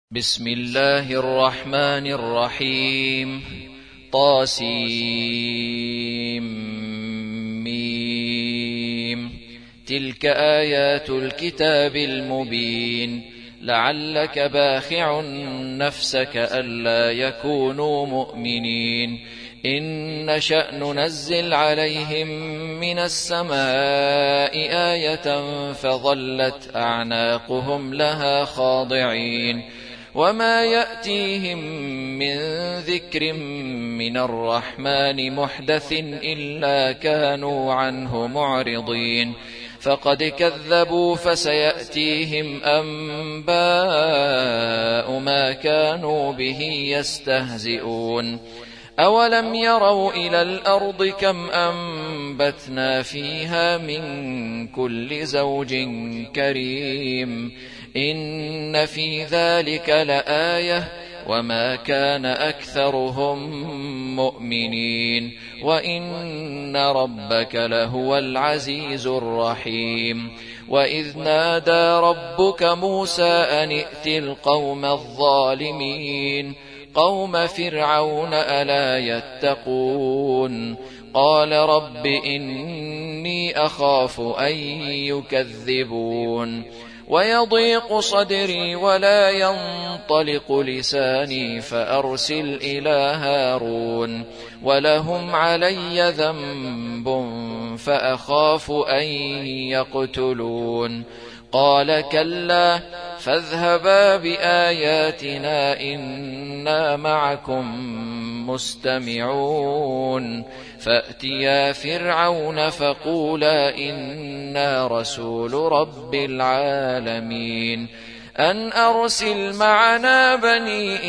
بسم الله الرحمن الرحيم طاسيم تلك آيات الكتاب المبين لعلك باخع نفسك ألا يكونوا مؤمنين إن نشأ ننزل عليهم من السماء آية فظلت أعناقهم لها خاضعين وما يأتيهم من ذكر من الرحمن محدث إلا كانوا عنه معرضين فقد كذبوا فسيأتيهم أنباء ما كانوا به يستهزئون أولم يروا إلى الأرض كم أنبتنا فيها من كل زوج كريم إن في ذلك لآية وما كان أكثرهم مؤمنين وإن ربك لهو العزيز الرحيم وإذ نادى ربك موسى أن ائت القوم الظالمين قوم فرعون ألا يتقون قال رب إني أخاف أن يكذبون ويضيق صدري ولا ينطلق لساني فأرسل إلى هارون ولهم علي ذنب فأخاف أن يقتلون قال كلا فاذهبا بآياتنا إنا معكم مستمعون فأتيا فرعون فقولا إنا رسول رب العالمين أن أرسل معنا بني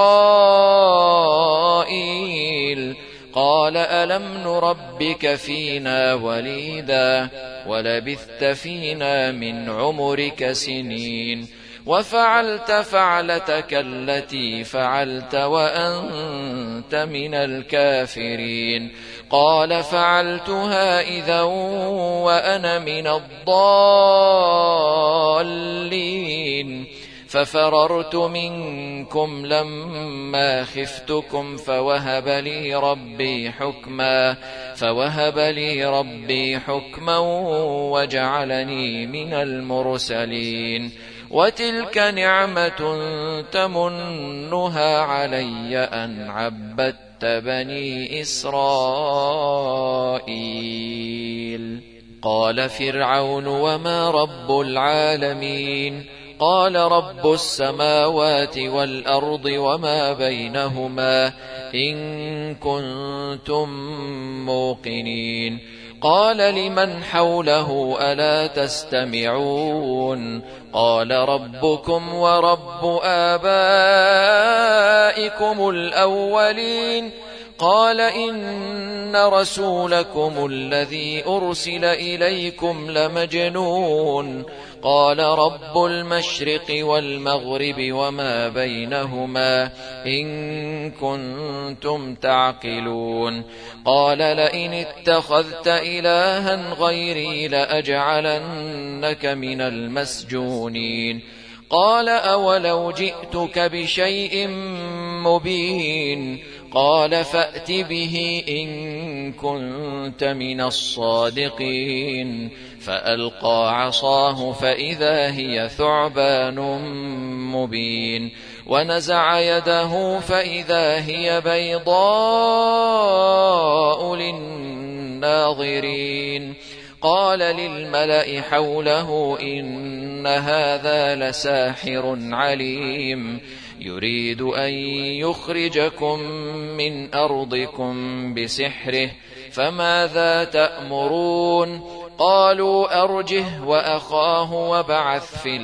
إسرائيل قال ألم نربك فينا وليدا ولبثت فينا من عمرك سنين وفعلت فعلتك التي فعلت وأنت من الكافرين قال فعلتها إذا وأنا من الضالين ففررت منكم لما خفتكم فوهب لي ربي حكما وجعلني من المرسلين وتلك نعمة تمنها علي أن عبدت بني إسرائيل قال فرعون وما رب العالمين قال رب السماوات والأرض وما بينهما إن كنتم موقنين قال لمن حوله ألا تستمعون قال ربكم ورب آبائكم الأولين قال إن رسولكم الذي أرسل إليكم لمجنون قال رب المشرق والمغرب وما بينهما إن كنتم تعقلون قال لئن اتخذت إلها غيري لأجعلنك من المسجونين قال أولو جئتك بشيء مبين قال فأت به إن كنت من الصادقين فألقى عصاه فإذا هي ثعبان مبين ونزع يده فإذا هي بيضاء للناظرين قال للملأ حوله إن هذا لساحر عليم يريد أن يخرجكم من أرضكم بسحره فماذا تأمرون قالوا أرجه وأخاه وابعث في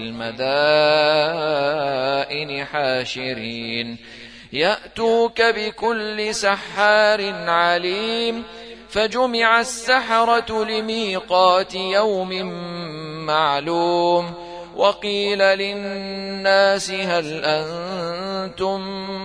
المدائن حاشرين يأتوك بكل سحار عليم فجمع السحرة لميقات يوم معلوم وقيل للناس هل أنتم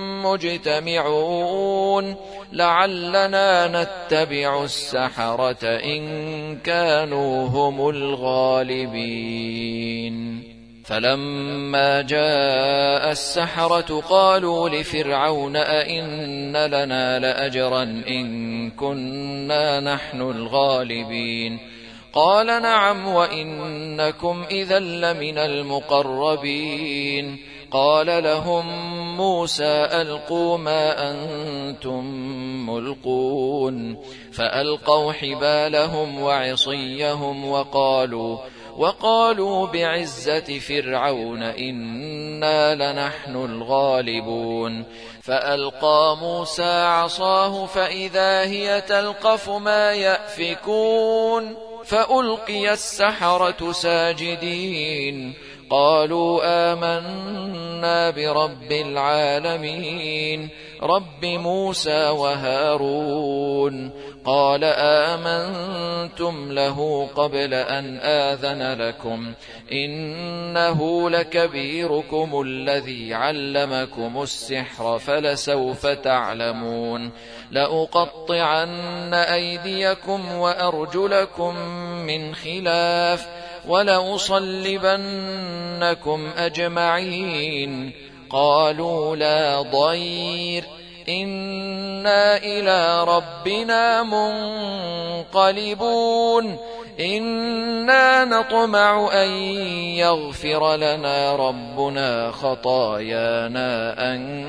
مجتمعون لعلنا نتبع السحرة إن كانوا هم الغالبين فلما جاء السحرة قالوا لفرعون أئن لنا لأجرا إن كنا نحن الغالبين قال نعم وإنكم إذا لمن المقربين قال لهم موسى ألقوا ما أنتم ملقون فألقوا حبالهم وعصيهم وقالوا بعزة فرعون إنا لنحن الغالبون فألقى موسى عصاه فإذا هي تلقف ما يأفكون فألقي السحرة ساجدين قالوا آمنا برب العالمين رب موسى وهارون قال آمنتم له قبل أن آذن لكم إنه لكبيركم الذي علمكم السحر فلسوف تعلمون لأقطعن أيديكم وأرجلكم من خلاف ولأصلبنكم أجمعين قالوا لا ضير إنا إلى ربنا منقلبون إنا نطمع أن يغفر لنا ربنا خطايانا أن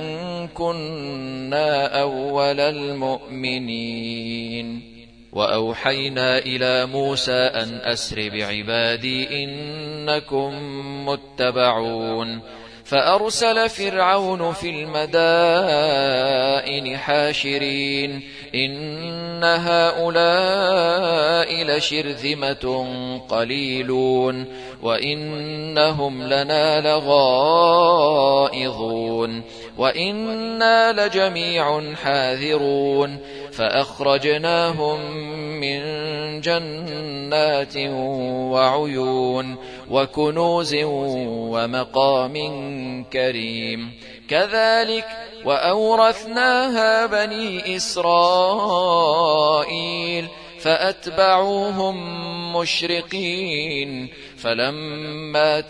كنا أول المؤمنين وأوحينا إلى موسى أن أسر بعبادي إنكم متبعون فأرسل فرعون في المدائن حاشرين إن هؤلاء لشرذمة قليلون وإنهم لنا لغائظون وإنا لجميع حاذرون فأخرجناهم من جنات وعيون وكنوز ومقام كريم كذلك وأورثناها بني إسرائيل فأتبعوهم مشرقين فلما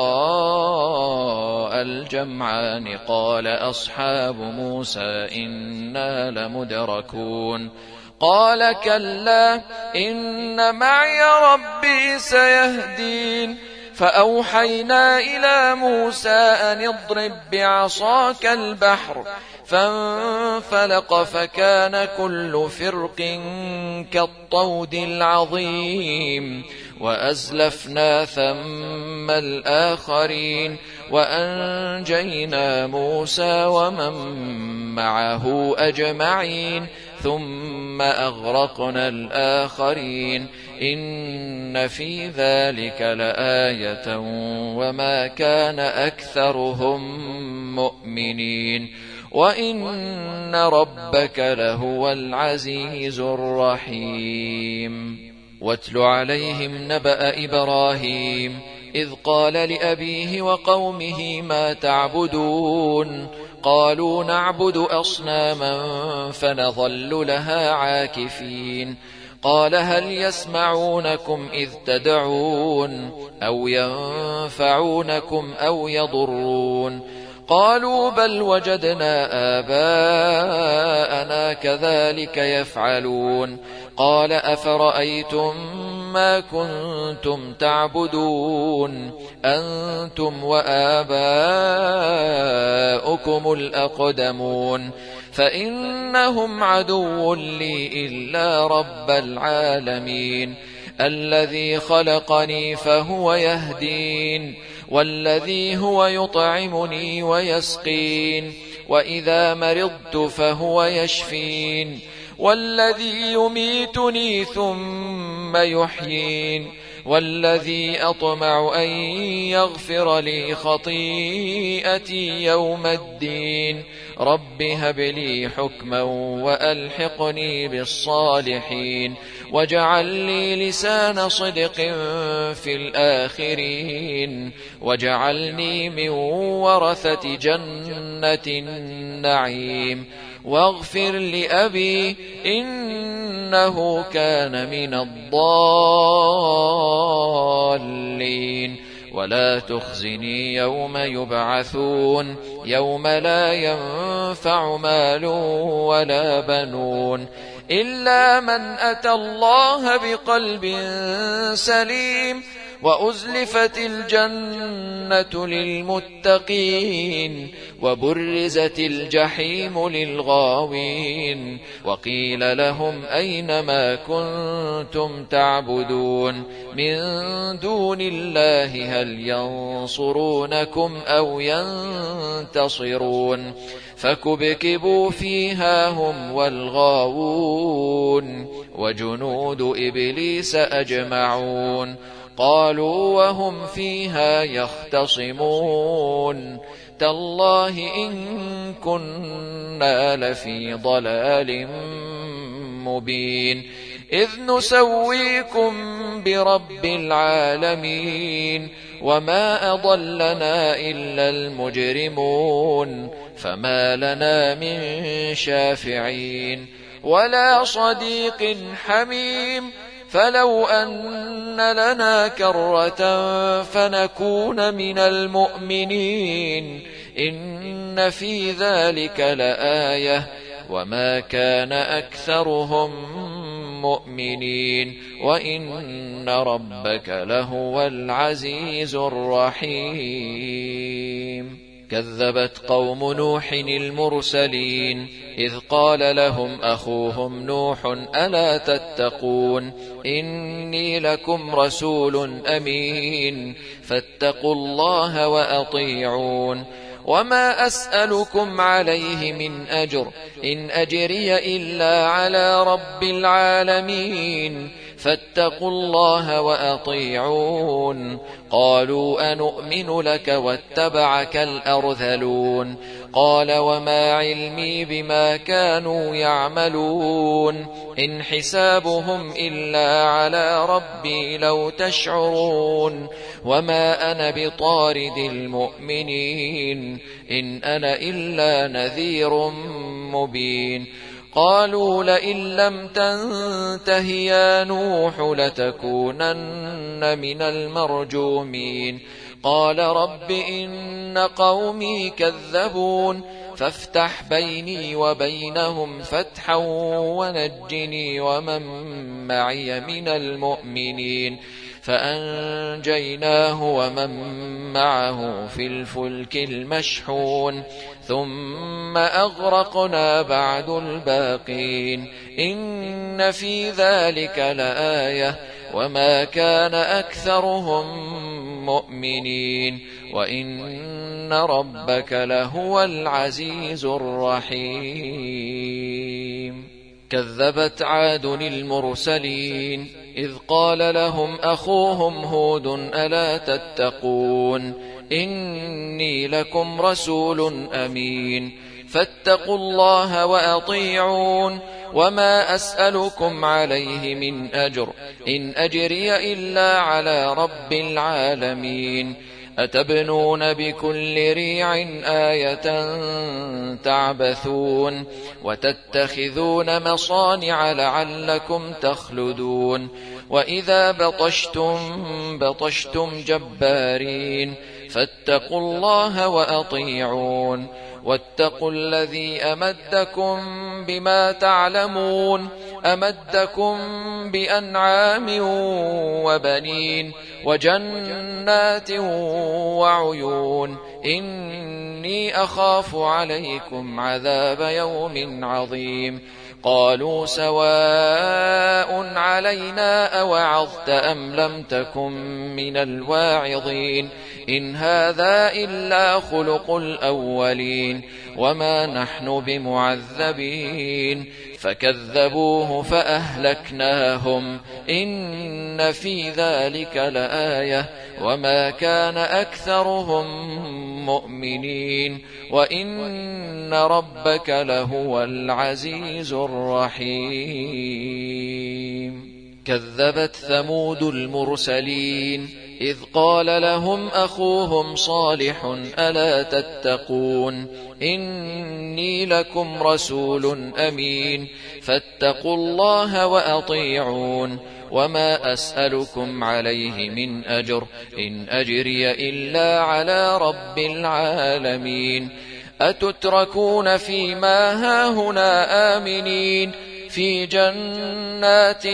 تراءى الجمعان قال أصحاب موسى إنا لمدركون قال كلا إن معي ربي سيهدين فأوحينا إلى موسى أن اضرب بعصاك البحر فانفلق فكان كل فرق كالطود العظيم وأزلفنا ثم الآخرين وأنجينا موسى ومن معه أجمعين ثم أغرقنا الآخرين إن في ذلك لآية وما كان أكثرهم مؤمنين وإن ربك لهو العزيز الرحيم واتل عليهم نبأ إبراهيم إذ قال لأبيه وقومه ما تعبدون قالوا نعبد أصناما فنظل لها عاكفين قال هل يسمعونكم إذ تدعون أو ينفعونكم أو يضرون قالوا بل وجدنا آباءنا كذلك يفعلون قال أفرأيتم ما كنتم تعبدون أنتم وآباؤكم الأقدمون فإنهم عدو لي إلا رب العالمين الذي خلقني فهو يهدين والذي هو يطعمني ويسقين وإذا مرضت فهو يشفين والذي يميتني ثم يحيين والذي أطمع أن يغفر لي خطيئتي يوم الدين رب هب لي حكما وألحقني بالصالحين واجعل لي لسان صدق في الآخرين واجعلني من ورثة جنة النعيم واغفر لأبي إنه كان من الضالين ولا تخزني يوم يبعثون يوم لا ينفع مال ولا بنون إلا من أتى الله بقلب سليم وأزلفت الجنة للمتقين وبرزت الجحيم للغاوين وقيل لهم أين ما كنتم تعبدون من دون الله هل ينصرونكم أو ينتصرون فكبكبوا فيها هم والغاوون وجنود إبليس أجمعون قالوا وهم فيها يختصمون تالله إن كنا لفي ضلال مبين إذ نسويكم برب العالمين وما أضلنا إلا المجرمون فما لنا من شافعين ولا صديق حميم فلو أن لنا كرة فنكون من المؤمنين إن في ذلك لآية وما كان أكثرهم مؤمنين وإن ربك لهو العزيز الرحيم كذبت قوم نوح المرسلين إذ قال لهم أخوهم نوح ألا تتقون إني لكم رسول أمين فاتقوا الله وأطيعون وما أسألكم عليه من أجر إن أجري إلا على رب العالمين فاتقوا الله وأطيعون قالوا أنؤمن لك واتبعك الأرذلون قال وما علمي بما كانوا يعملون إن حسابهم إلا على ربي لو تشعرون وما أنا بطارد المؤمنين إن أنا إلا نذير مبين قالوا لئن لم تنته يا نوح لتكونن من المرجومين قال رب إن قومي كذبون فافتح بيني وبينهم فتحا ونجني ومن معي من المؤمنين فأنجيناه ومن معه في الفلك المشحون ثم أغرقنا بعد الباقين إن في ذلك لآية وما كان أكثرهم مؤمنين وإن ربك لهو العزيز الرحيم كذبت عاد المرسلين إذ قال لهم أخوهم هود ألا تتقون إني لكم رسول أمين فاتقوا الله وأطيعون وما أسألكم عليه من أجر إن أجري إلا على رب العالمين أتبنون بكل ريع آية تعبثون وتتخذون مصانع لعلكم تخلدون وإذا بطشتم جبارين فاتقوا الله وأطيعون واتقوا الذي أمدكم بما تعلمون أمدكم بأنعام وبنين وجنات وعيون إني أخاف عليكم عذاب يوم عظيم قالوا سواء علينا أوعظت أم لم تكن من الواعظين إن هذا إلا خلق الأولين وما نحن بمعذبين فكذبوه فأهلكناهم إن في ذلك لآية وما كان أكثرهم مؤمنين وإن ربك لهو العزيز الرحيم كذبت ثمود المرسلين إذ قال لهم أخوهم صالح ألا تتقون إني لكم رسول أمين فاتقوا الله وأطيعون وما أسألكم عليه من أجر إن أجري إلا على رب العالمين أتتركون فيما هاهنا آمنين في جنات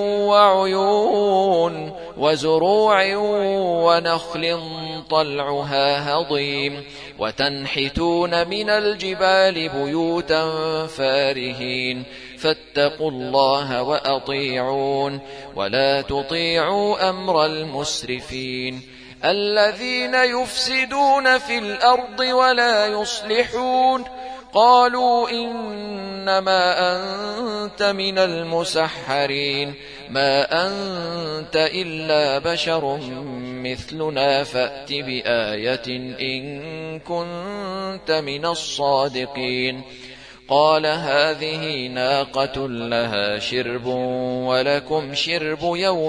وعيون وزروع ونخل طلعها هضيم وتنحتون من الجبال بيوتا فارهين فاتقوا الله وأطيعون ولا تطيعوا أمر المسرفين الذين يفسدون في الأرض ولا يصلحون قالوا إنما أنت من المسحرين ما أنت إلا بشر مثلنا فأت بآية إن كنت من الصادقين قال هذه ناقة لها شرب ولكم شرب يوم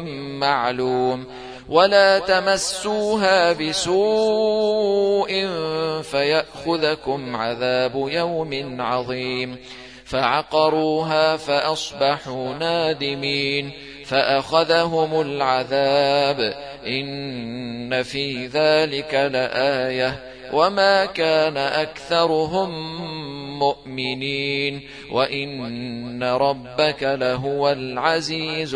معلوم ولا تمسوها بسوء فيأخذكم عذاب يوم عظيم فعقروها فأصبحوا نادمين فأخذهم العذاب إن في ذلك لآية وما كان أكثرهم مؤمنين وإن ربك لهو العزيز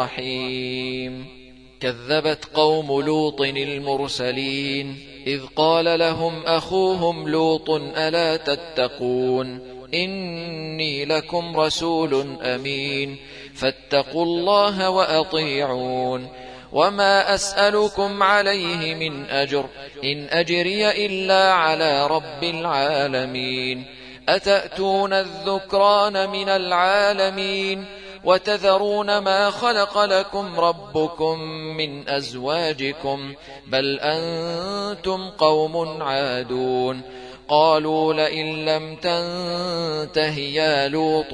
الرحيم كذبت قوم لوط المرسلين إذ قال لهم أخوهم لوط ألا تتقون إني لكم رسول أمين فاتقوا الله وأطيعون وما أسألكم عليه من أجر إن أجري إلا على رب العالمين أتأتون الذكران من العالمين وتذرون ما خلق لكم ربكم من أزواجكم بل أنتم قوم عادون قالوا لئن لم تنته يا لوط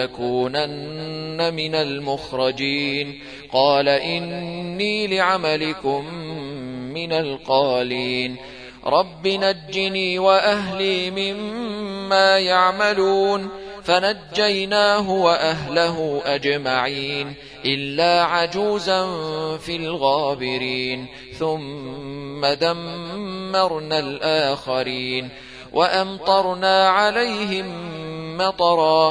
لتكونن من المخرجين قال إني لعملكم من القالين رب نجني وأهلي مما يعملون فنجيناه وأهله أجمعين إلا عجوزا في الغابرين ثم دمرنا الآخرين وأمطرنا عليهم مطرا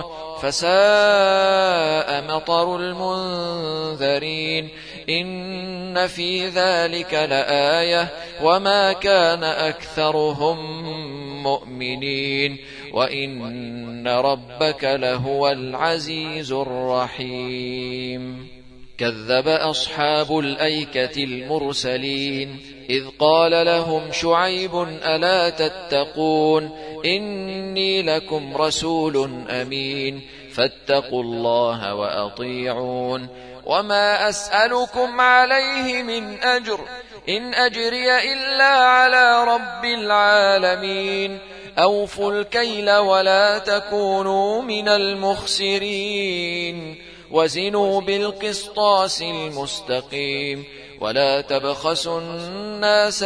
فساء مطر المنذرين إن في ذلك لآية وما كان أكثرهم مؤمنين وإن ربك لهو العزيز الرحيم كذب أصحاب الأيكة المرسلين إذ قال لهم شعيب ألا تتقون إني لكم رسول أمين فاتقوا الله وأطيعون وما أسألكم عليه من أجر إن أجري إلا على رب العالمين أوفوا الكيل ولا تكونوا من المخسرين وزنوا بالقسطاس المستقيم ولا تبخسوا الناس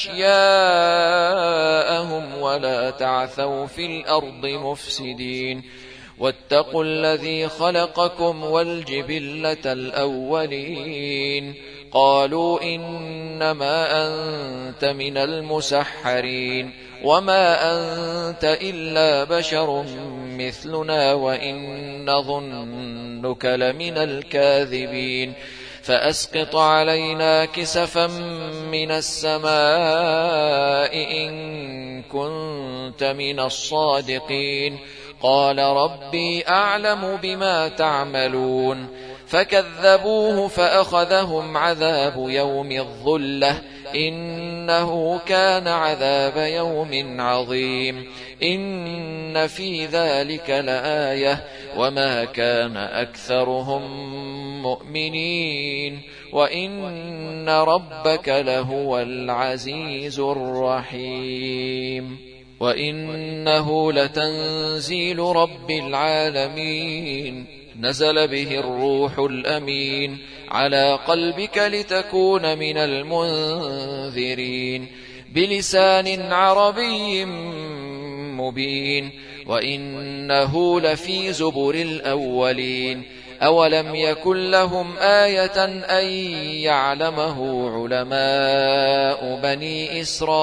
أشياءهم ولا تعثوا في الأرض مفسدين واتقوا الذي خلقكم والجبلة الأولين قالوا إنما أنت من المسحرين وما أنت إلا بشر مثلنا وإن نظنك لمن الكاذبين فأسقط علينا كسفا من السماء إن كنت من الصادقين قال ربي أعلم بما تعملون فكذبوه فأخذهم عذاب يوم الظلة إنه كان عذاب يوم عظيم إن في ذلك لآية وما كان أكثرهم مؤمنين وإن ربك لهو العزيز الرحيم وإنه لتنزيل رب العالمين نزل به الروح الأمين على قلبك لتكون من المنذرين بلسان عربي مبين وإنه لفي زبر الأولين أولم يكن لهم آية أن يعلمه علماء بني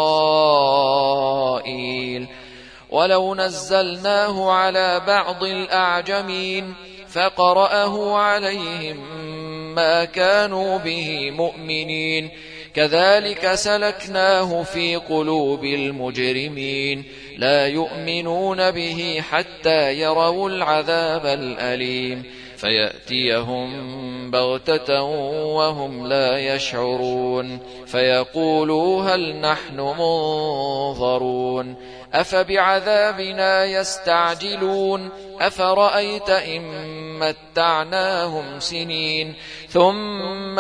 إسرائيل ولو نزلناه على بعض الأعجمين فقرأه عليهم ما كانوا به مؤمنين كذلك سلكناه في قلوب المجرمين لا يؤمنون به حتى يروا العذاب الأليم فيأتيهم بغتة وهم لا يشعرون فيقولوا هل نحن منظرون أفبعذابنا يستعجلون أفرأيت إن متعناهم سنين ثم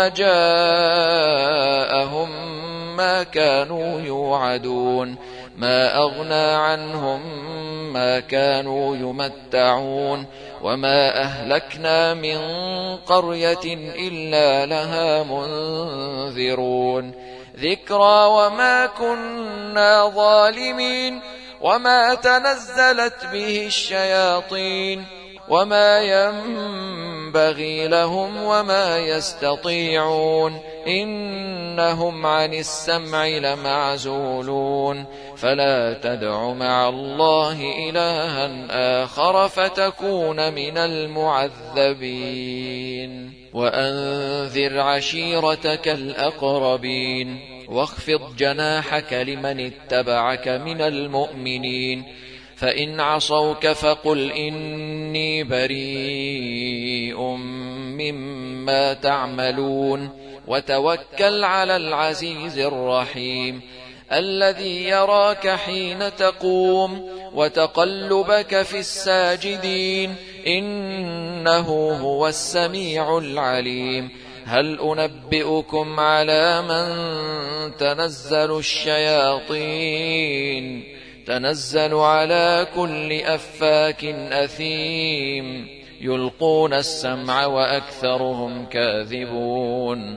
جاءهم ما كانوا يوعدون ما أغنى عنهم ما كانوا يمتعون وما أهلكنا من قرية إلا لها منذرون ذكرى وما كنا ظالمين وما تنزلت به الشياطين وما ينبغي لهم وما يستطيعون إنهم عن السمع لمعزولون فلا تدع مع الله إلها آخر فتكون من المعذبين وأنذر عشيرتك الأقربين واخفض جناحك لمن اتبعك من المؤمنين فإن عصوك فقل إني بريء مما تعملون وتوكل على العزيز الرحيم الذي يراك حين تقوم وتقلبك في الساجدين إنه هو السميع العليم هل أنبئكم على من تنزل الشياطين تنزل على كل أفاك أثيم يلقون السمع وأكثرهم كاذبون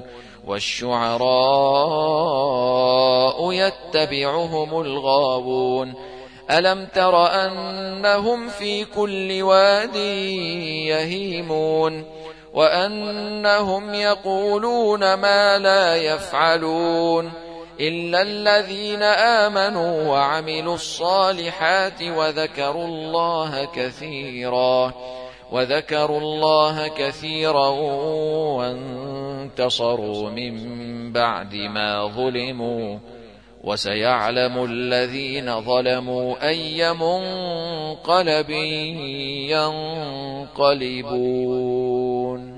والشعراء يتبعهم الغاوون ألم تر أنهم في كل واد يهيمون وأنهم يقولون ما لا يفعلون إلا الذين آمنوا وعملوا الصالحات وذكروا الله كثيرا وانتصروا من بعد ما ظلموا وسيعلم الذين ظلموا أي منقلب ينقلبون